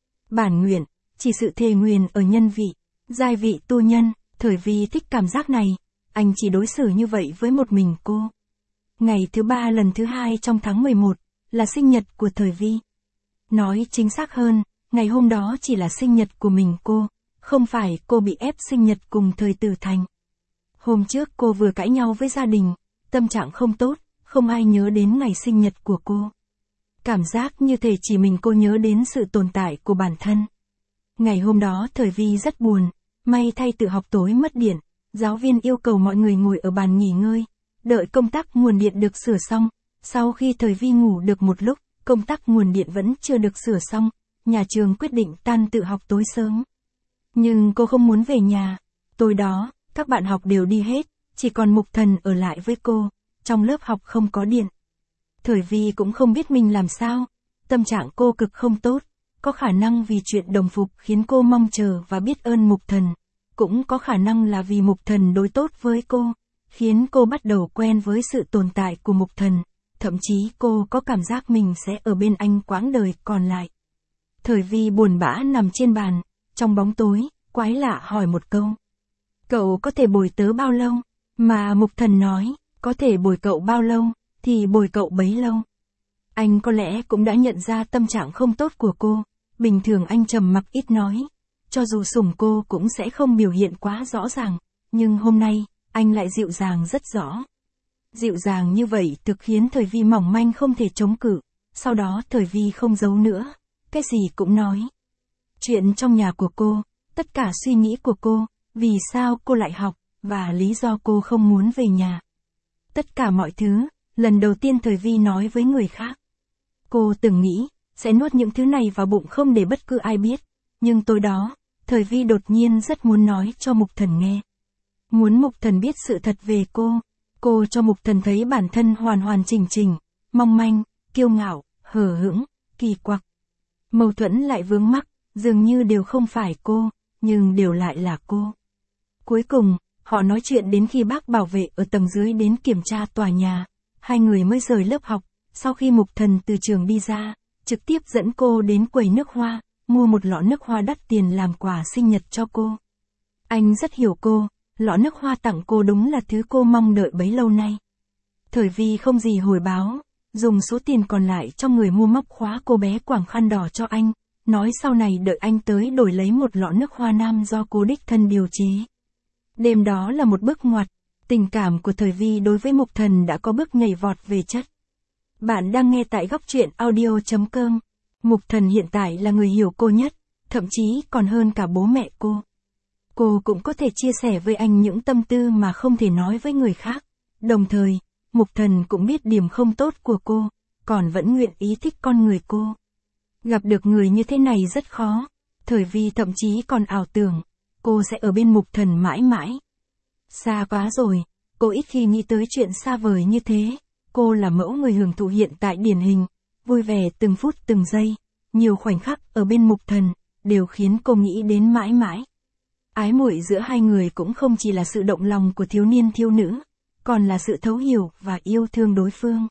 Bản nguyện, chỉ sự thề nguyền ở nhân vị, giai vị tu nhân, Thời Vi thích cảm giác này, anh chỉ đối xử như vậy với một mình cô. Ngày thứ ba lần thứ hai trong tháng mười một, là sinh nhật của Thời Vi. Nói chính xác hơn, ngày hôm đó chỉ là sinh nhật của mình cô, không phải cô bị ép sinh nhật cùng Thời Tử Thành. Hôm trước cô vừa cãi nhau với gia đình, tâm trạng không tốt, không ai nhớ đến ngày sinh nhật của cô. Cảm giác như thể chỉ mình cô nhớ đến sự tồn tại của bản thân. Ngày hôm đó Thời Vi rất buồn, may thay tự học tối mất điện, giáo viên yêu cầu mọi người ngồi ở bàn nghỉ ngơi, đợi công tắc nguồn điện được sửa xong. Sau khi Thời Vi ngủ được một lúc, công tắc nguồn điện vẫn chưa được sửa xong, nhà trường quyết định tan tự học tối sớm. Nhưng cô không muốn về nhà. Tối đó, các bạn học đều đi hết, chỉ còn Mục Thần ở lại với cô, trong lớp học không có điện. Thời Vi cũng không biết mình làm sao, tâm trạng cô cực không tốt, có khả năng vì chuyện đồng phục khiến cô mong chờ và biết ơn Mục Thần, cũng có khả năng là vì Mục Thần đối tốt với cô, khiến cô bắt đầu quen với sự tồn tại của Mục Thần, thậm chí cô có cảm giác mình sẽ ở bên anh quãng đời còn lại. Thời Vi buồn bã nằm trên bàn, trong bóng tối, quái lạ hỏi một câu: cậu có thể bồi tớ bao lâu? Mà Mục Thần nói, có thể bồi cậu bao lâu, thì bồi cậu bấy lâu. Anh có lẽ cũng đã nhận ra tâm trạng không tốt của cô, bình thường anh trầm mặc ít nói, cho dù sủng cô cũng sẽ không biểu hiện quá rõ ràng, nhưng hôm nay, anh lại dịu dàng rất rõ. Dịu dàng như vậy thực khiến Thời Vi mỏng manh không thể chống cự, sau đó Thời Vi không giấu nữa, cái gì cũng nói. Chuyện trong nhà của cô, tất cả suy nghĩ của cô, vì sao cô lại học, và lý do cô không muốn về nhà. Tất cả mọi thứ, lần đầu tiên Thời Vi nói với người khác. Cô từng nghĩ, sẽ nuốt những thứ này vào bụng không để bất cứ ai biết, nhưng tối đó, Thời Vi đột nhiên rất muốn nói cho Mục Thần nghe. Muốn Mục Thần biết sự thật về cô. Cô cho Mục Thần thấy bản thân hoàn hoàn chỉnh chỉnh, mong manh, kiêu ngạo, hờ hững, kỳ quặc. Mâu thuẫn lại vướng mắc, dường như đều không phải cô, nhưng đều lại là cô. Cuối cùng, họ nói chuyện đến khi bác bảo vệ ở tầng dưới đến kiểm tra tòa nhà, hai người mới rời lớp học. Sau khi Mục Thần từ trường đi ra, trực tiếp dẫn cô đến quầy nước hoa, mua một lọ nước hoa đắt tiền làm quà sinh nhật cho cô. Anh rất hiểu cô, lọ nước hoa tặng cô đúng là thứ cô mong đợi bấy lâu nay. Thời Vi không gì hồi báo, dùng số tiền còn lại trong người mua móc khóa cô bé quàng khăn đỏ cho anh, nói sau này đợi anh tới đổi lấy một lọ nước hoa nam do cô đích thân điều chế. Đêm đó là một bước ngoặt, tình cảm của Thời Vi đối với Mục Thần đã có bước nhảy vọt về chất. Bạn đang nghe tại góc truyện audio chấm com. Mục Thần hiện tại là người hiểu cô nhất, thậm chí còn hơn cả bố mẹ cô. Cô cũng có thể chia sẻ với anh những tâm tư mà không thể nói với người khác. Đồng thời, Mục Thần cũng biết điểm không tốt của cô, còn vẫn nguyện ý thích con người cô. Gặp được người như thế này rất khó. Thời Vi thậm chí còn ảo tưởng, cô sẽ ở bên Mục Thần mãi mãi. Xa quá rồi, cô ít khi nghĩ tới chuyện xa vời như thế. Cô là mẫu người hưởng thụ hiện tại điển hình, vui vẻ từng phút từng giây, nhiều khoảnh khắc ở bên Mục Thần, đều khiến cô nghĩ đến mãi mãi. Ái muội giữa hai người cũng không chỉ là sự động lòng của thiếu niên thiếu nữ, còn là sự thấu hiểu và yêu thương đối phương.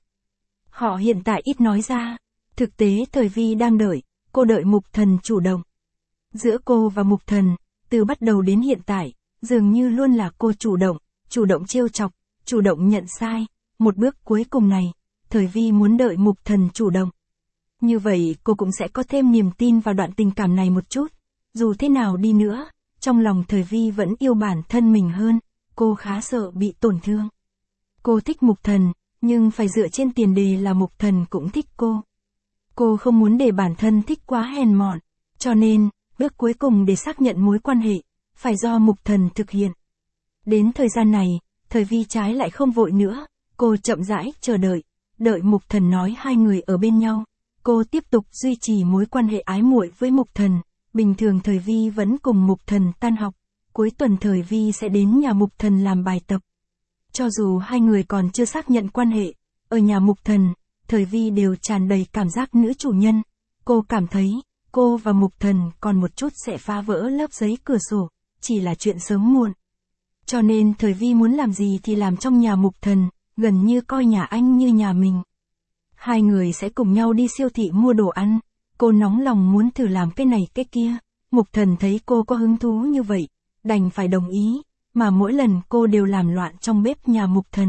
Họ hiện tại ít nói ra, thực tế Thời Vi đang đợi, cô đợi Mục Thần chủ động. Giữa cô và Mục Thần, từ bắt đầu đến hiện tại, dường như luôn là cô chủ động, chủ động trêu chọc, chủ động nhận sai. Một bước cuối cùng này, Thời Vi muốn đợi Mục Thần chủ động. Như vậy cô cũng sẽ có thêm niềm tin vào đoạn tình cảm này một chút. Dù thế nào đi nữa, trong lòng Thời Vi vẫn yêu bản thân mình hơn, cô khá sợ bị tổn thương. Cô thích Mục Thần, nhưng phải dựa trên tiền đề là Mục Thần cũng thích cô. Cô không muốn để bản thân thích quá hèn mọn, cho nên, bước cuối cùng để xác nhận mối quan hệ, phải do Mục Thần thực hiện. Đến thời gian này, Thời Vi trái lại không vội nữa, cô chậm rãi chờ đợi, đợi Mục Thần nói hai người ở bên nhau. Cô tiếp tục duy trì mối quan hệ ái muội với Mục Thần, bình thường Thời Vi vẫn cùng Mục Thần tan học, cuối tuần Thời Vi sẽ đến nhà Mục Thần làm bài tập. Cho dù hai người còn chưa xác nhận quan hệ, ở nhà Mục Thần, Thời Vi đều tràn đầy cảm giác nữ chủ nhân. Cô cảm thấy, cô và Mục Thần còn một chút sẽ phá vỡ lớp giấy cửa sổ, chỉ là chuyện sớm muộn. Cho nên Thời Vi muốn làm gì thì làm trong nhà Mục Thần, gần như coi nhà anh như nhà mình. Hai người sẽ cùng nhau đi siêu thị mua đồ ăn, cô nóng lòng muốn thử làm cái này cái kia. Mục Thần thấy cô có hứng thú như vậy, đành phải đồng ý, mà mỗi lần cô đều làm loạn trong bếp nhà Mục Thần.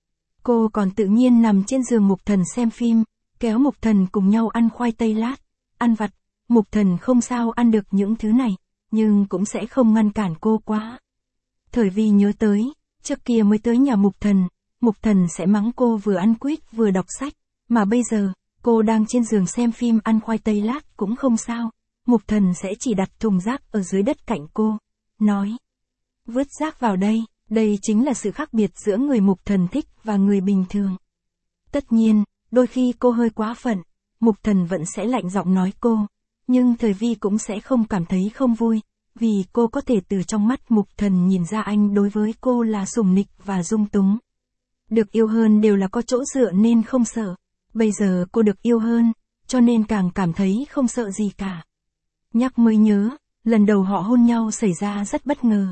Cô còn tự nhiên nằm trên giường Mục Thần xem phim, kéo Mục Thần cùng nhau ăn khoai tây lát, ăn vặt. Mục Thần không sao ăn được những thứ này, nhưng cũng sẽ không ngăn cản cô quá. Thời Vi nhớ tới, trước kia mới tới nhà Mục Thần, Mục Thần sẽ mắng cô vừa ăn quýt vừa đọc sách, mà bây giờ, cô đang trên giường xem phim ăn khoai tây lát cũng không sao. Mục Thần sẽ chỉ đặt thùng rác ở dưới đất cạnh cô, nói: vứt rác vào đây. Đây chính là sự khác biệt giữa người Mục Thần thích và người bình thường. Tất nhiên, đôi khi cô hơi quá phận, Mục Thần vẫn sẽ lạnh giọng nói cô, nhưng Thời Vi cũng sẽ không cảm thấy không vui, vì cô có thể từ trong mắt Mục Thần nhìn ra anh đối với cô là sủng nịch và dung túng. Được yêu hơn đều là có chỗ dựa nên không sợ. Bây giờ cô được yêu hơn, cho nên càng cảm thấy không sợ gì cả. Nhắc mới nhớ, lần đầu họ hôn nhau xảy ra rất bất ngờ.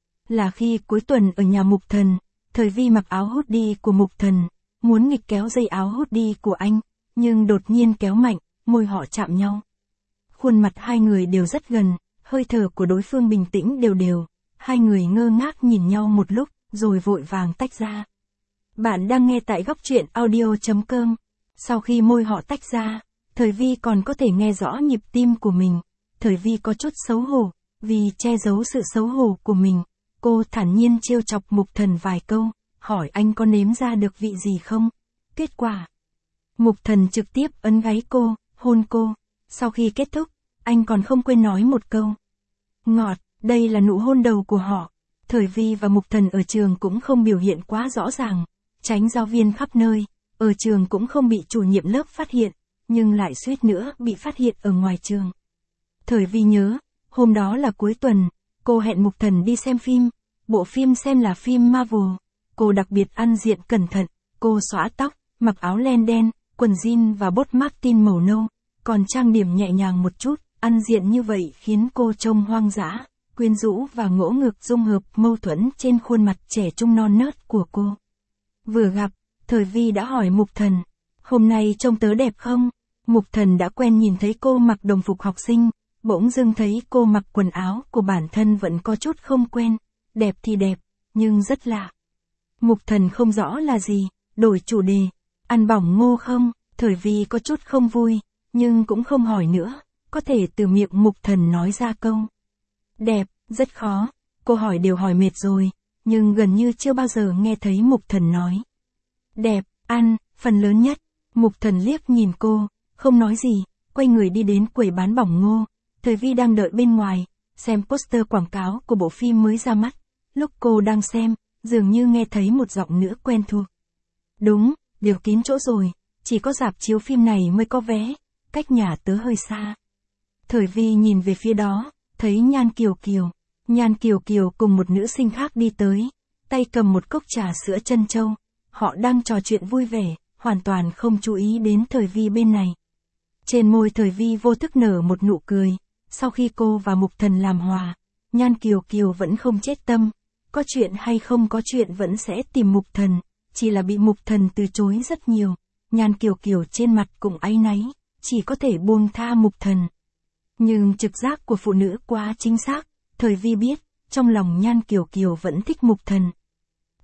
Là khi cuối tuần ở nhà Mục Thần, Thời Vi mặc áo hoodie của Mục Thần, muốn nghịch kéo dây áo hoodie của anh, nhưng đột nhiên kéo mạnh, môi họ chạm nhau. Khuôn mặt hai người đều rất gần, hơi thở của đối phương bình tĩnh đều đều, hai người ngơ ngác nhìn nhau một lúc, rồi vội vàng tách ra. Bạn đang nghe tại góc truyện audio chấm com. Sau khi môi họ tách ra, Thời Vi còn có thể nghe rõ nhịp tim của mình. Thời Vi có chút xấu hổ, vì che giấu sự xấu hổ của mình. Cô thản nhiên trêu chọc Mục Thần vài câu, hỏi anh có nếm ra được vị gì không? Kết quả, Mục Thần trực tiếp ấn gáy cô, hôn cô. Sau khi kết thúc, anh còn không quên nói một câu: ngọt. Đây là nụ hôn đầu của họ. Thời Vi và Mục Thần ở trường cũng không biểu hiện quá rõ ràng, tránh giáo viên khắp nơi. Ở trường cũng không bị chủ nhiệm lớp phát hiện, nhưng lại suýt nữa bị phát hiện ở ngoài trường. Thời Vi nhớ, hôm đó là cuối tuần, cô hẹn Mục Thần đi xem phim, bộ phim xem là phim Marvel. Cô đặc biệt ăn diện cẩn thận, cô xõa tóc, mặc áo len đen, quần jean và bốt Martin màu nâu, còn trang điểm nhẹ nhàng một chút. Ăn diện như vậy khiến cô trông hoang dã, quyến rũ và ngỗ ngược, dung hợp mâu thuẫn trên khuôn mặt trẻ trung non nớt của cô. Vừa gặp, Thời Vi đã hỏi Mục Thần: hôm nay trông tớ đẹp không? Mục Thần đã quen nhìn thấy cô mặc đồng phục học sinh, bỗng dưng thấy cô mặc quần áo của bản thân vẫn có chút không quen. Đẹp thì đẹp, nhưng rất lạ. Mục Thần không rõ là gì, đổi chủ đề: ăn bỏng ngô không? Thời Vi có chút không vui, nhưng cũng không hỏi nữa, có thể từ miệng Mục Thần nói ra câu đẹp, rất khó. Cô hỏi đều hỏi mệt rồi, nhưng gần như chưa bao giờ nghe thấy Mục Thần nói đẹp, ăn, phần lớn nhất. Mục Thần liếc nhìn cô, không nói gì, quay người đi đến quầy bán bỏng ngô. Thời Vi đang đợi bên ngoài, xem poster quảng cáo của bộ phim mới ra mắt. Lúc cô đang xem, dường như nghe thấy một giọng nữ quen thuộc. Đúng, đều kín chỗ rồi, chỉ có rạp chiếu phim này mới có vé, cách nhà tớ hơi xa. Thời Vi nhìn về phía đó, thấy Nhan Kiều Kiều. Nhan Kiều Kiều cùng một nữ sinh khác đi tới, tay cầm một cốc trà sữa trân châu. Họ đang trò chuyện vui vẻ, hoàn toàn không chú ý đến Thời Vi bên này. Trên môi Thời Vi vô thức nở một nụ cười. Sau khi cô và Mục Thần làm hòa, Nhan Kiều Kiều vẫn không chết tâm. Có chuyện hay không có chuyện vẫn sẽ tìm Mục Thần, chỉ là bị Mục Thần từ chối rất nhiều. Nhan Kiều Kiều trên mặt cũng áy náy, chỉ có thể buông tha Mục Thần. Nhưng trực giác của phụ nữ quá chính xác, Thời Vi biết, trong lòng Nhan Kiều Kiều vẫn thích Mục Thần.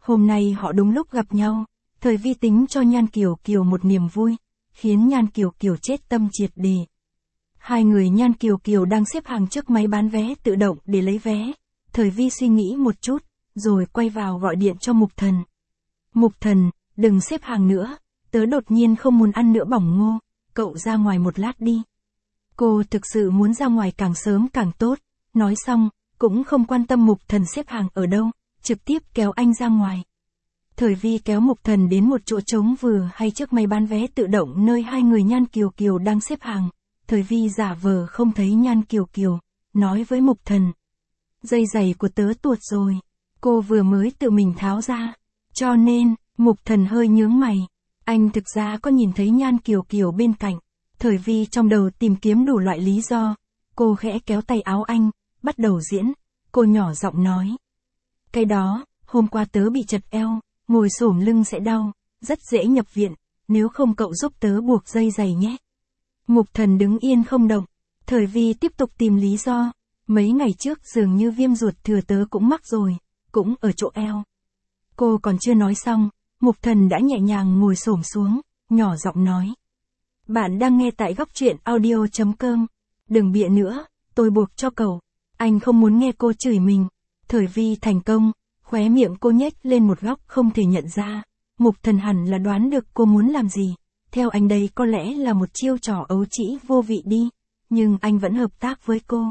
Hôm nay họ đúng lúc gặp nhau, Thời Vi tính cho Nhan Kiều Kiều một niềm vui, khiến Nhan Kiều Kiều chết tâm triệt để. Hai người Nhan Kiều Kiều đang xếp hàng trước máy bán vé tự động để lấy vé. Thời Vi suy nghĩ một chút, rồi quay vào gọi điện cho Mục Thần. Mục Thần, đừng xếp hàng nữa, tớ đột nhiên không muốn ăn nữa bỏng ngô, cậu ra ngoài một lát đi. Cô thực sự muốn ra ngoài càng sớm càng tốt, nói xong, cũng không quan tâm Mục Thần xếp hàng ở đâu, trực tiếp kéo anh ra ngoài. Thời Vi kéo Mục Thần đến một chỗ trống vừa hay trước máy bán vé tự động nơi hai người Nhan Kiều Kiều đang xếp hàng. Thời Vi giả vờ không thấy Nhan Kiều Kiều, nói với Mục Thần. Dây giày của tớ tuột rồi, cô vừa mới tự mình tháo ra, cho nên, Mục Thần hơi nhướng mày. Anh thực ra có nhìn thấy Nhan Kiều Kiều bên cạnh. Thời Vi trong đầu tìm kiếm đủ loại lý do, cô khẽ kéo tay áo anh, bắt đầu diễn, cô nhỏ giọng nói. Cái đó, hôm qua tớ bị chật eo, ngồi xổm lưng sẽ đau, rất dễ nhập viện, nếu không cậu giúp tớ buộc dây giày nhé. Mục Thần đứng yên không động, Thời Vi tiếp tục tìm lý do, mấy ngày trước dường như viêm ruột thừa tớ cũng mắc rồi, cũng ở chỗ eo. Cô còn chưa nói xong, Mục Thần đã nhẹ nhàng ngồi xổm xuống, nhỏ giọng nói. Bạn đang nghe tại góc truyện audio chấm com, đừng bịa nữa, tôi buộc cho cậu. Anh không muốn nghe cô chửi mình. Thời Vi thành công, khóe miệng cô nhếch lên một góc không thể nhận ra. Mục Thần hẳn là đoán được cô muốn làm gì. Theo anh đây có lẽ là một chiêu trò ấu trĩ vô vị đi, nhưng anh vẫn hợp tác với cô.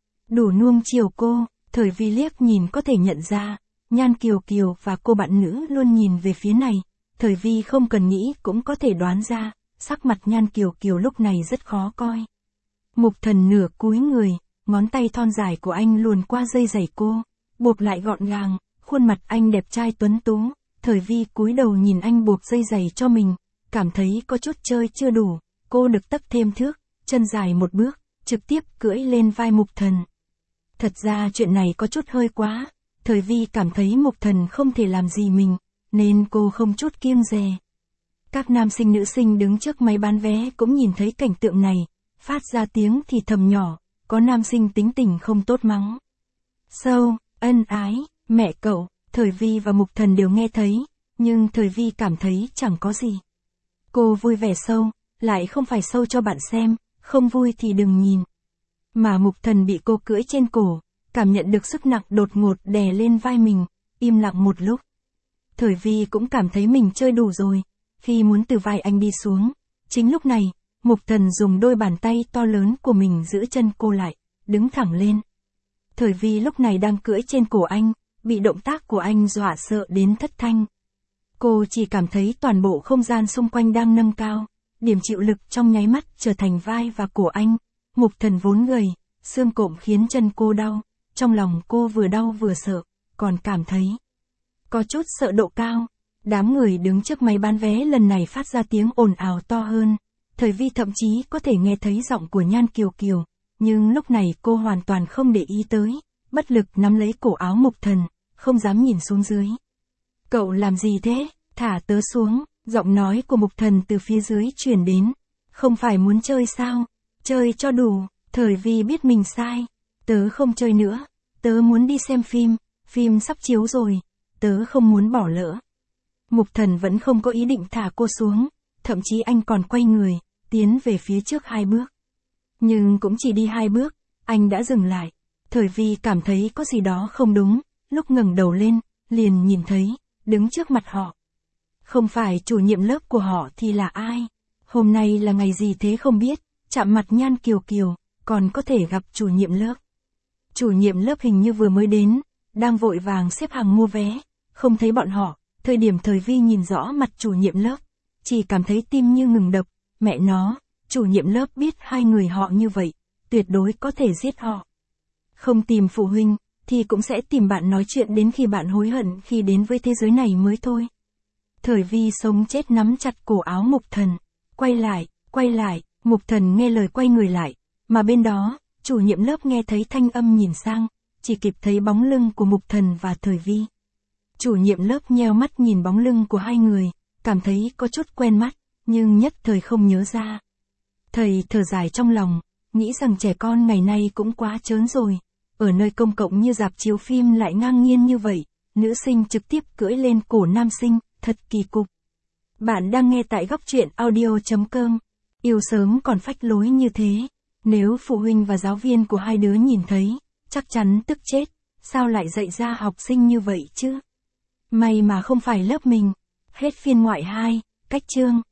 Đủ nuông chiều cô, Thời Vi liếc nhìn có thể nhận ra, Nhan Kiều Kiều và cô bạn nữ luôn nhìn về phía này. Thời Vi không cần nghĩ cũng có thể đoán ra, sắc mặt Nhan Kiều Kiều lúc này rất khó coi. Mục Thần nửa cúi người, ngón tay thon dài của anh luồn qua dây giày cô, buộc lại gọn gàng, khuôn mặt anh đẹp trai tuấn tú. Thời Vi cúi đầu nhìn anh buộc dây giày cho mình, cảm thấy có chút chơi chưa đủ, cô được tấp thêm thước, chân dài một bước, trực tiếp cưỡi lên vai Mục Thần. Thật ra chuyện này có chút hơi quá, Thời Vi cảm thấy Mục Thần không thể làm gì mình, nên cô không chút kiêng dè. Các nam sinh nữ sinh đứng trước máy bán vé cũng nhìn thấy cảnh tượng này, phát ra tiếng thì thầm nhỏ, có nam sinh tính tình không tốt mắng. Sâu, ân ái, mẹ cậu, Thời Vi và Mục Thần đều nghe thấy, nhưng Thời Vi cảm thấy chẳng có gì. Cô vui vẻ sâu, lại không phải sâu cho bạn xem, không vui thì đừng nhìn. Mà Mục Thần bị cô cưỡi trên cổ, cảm nhận được sức nặng đột ngột đè lên vai mình, im lặng một lúc. Thời Vi cũng cảm thấy mình chơi đủ rồi, khi muốn từ vai anh đi xuống. Chính lúc này, Mục Thần dùng đôi bàn tay to lớn của mình giữ chân cô lại, đứng thẳng lên. Thời Vi lúc này đang cưỡi trên cổ anh, bị động tác của anh dọa sợ đến thất thanh. Cô chỉ cảm thấy toàn bộ không gian xung quanh đang nâng cao, điểm chịu lực trong nháy mắt trở thành vai và cổ anh. Mục Thần vốn gầy, xương cộm khiến chân cô đau, trong lòng cô vừa đau vừa sợ, còn cảm thấy có chút sợ độ cao. Đám người đứng trước máy bán vé lần này phát ra tiếng ồn ào to hơn. Thời Vi thậm chí có thể nghe thấy giọng của Nhan Kiều Kiều, nhưng lúc này cô hoàn toàn không để ý tới, bất lực nắm lấy cổ áo Mục Thần, không dám nhìn xuống dưới. Cậu làm gì thế? Thả tớ xuống, giọng nói của Mục Thần từ phía dưới truyền đến. Không phải muốn chơi sao? Chơi cho đủ. Thời Vi biết mình sai. Tớ không chơi nữa, tớ muốn đi xem phim, phim sắp chiếu rồi, tớ không muốn bỏ lỡ. Mục Thần vẫn không có ý định thả cô xuống, thậm chí anh còn quay người, tiến về phía trước hai bước. Nhưng cũng chỉ đi hai bước, anh đã dừng lại. Thời Vi cảm thấy có gì đó không đúng, lúc ngẩng đầu lên, liền nhìn thấy, đứng trước mặt họ. Không phải chủ nhiệm lớp của họ thì là ai? Hôm nay là ngày gì thế không biết, chạm mặt Nhan Kiều Kiều, còn có thể gặp chủ nhiệm lớp. Chủ nhiệm lớp hình như vừa mới đến, đang vội vàng xếp hàng mua vé, không thấy bọn họ. Thời điểm Thời Vi nhìn rõ mặt chủ nhiệm lớp, chỉ cảm thấy tim như ngừng đập, mẹ nó, chủ nhiệm lớp biết hai người họ như vậy, tuyệt đối có thể giết họ. Không tìm phụ huynh, thì cũng sẽ tìm bạn nói chuyện đến khi bạn hối hận khi đến với thế giới này mới thôi. Thời Vi sống chết nắm chặt cổ áo Mục Thần, quay lại, quay lại, Mục Thần nghe lời quay người lại, mà bên đó, chủ nhiệm lớp nghe thấy thanh âm nhìn sang, chỉ kịp thấy bóng lưng của Mục Thần và Thời Vi. Chủ nhiệm lớp nheo mắt nhìn bóng lưng của hai người, cảm thấy có chút quen mắt, nhưng nhất thời không nhớ ra. Thầy thở dài trong lòng, nghĩ rằng trẻ con ngày nay cũng quá trớn rồi, ở nơi công cộng như rạp chiếu phim lại ngang nhiên như vậy, nữ sinh trực tiếp cưỡi lên cổ nam sinh, thật kỳ cục. Bạn đang nghe tại góc truyện audio.com. Yêu sớm còn phách lối như thế. Nếu phụ huynh và giáo viên của hai đứa nhìn thấy, chắc chắn tức chết. Sao lại dạy ra học sinh như vậy chứ? May mà không phải lớp mình. Hết phiên ngoại hai, cách chương.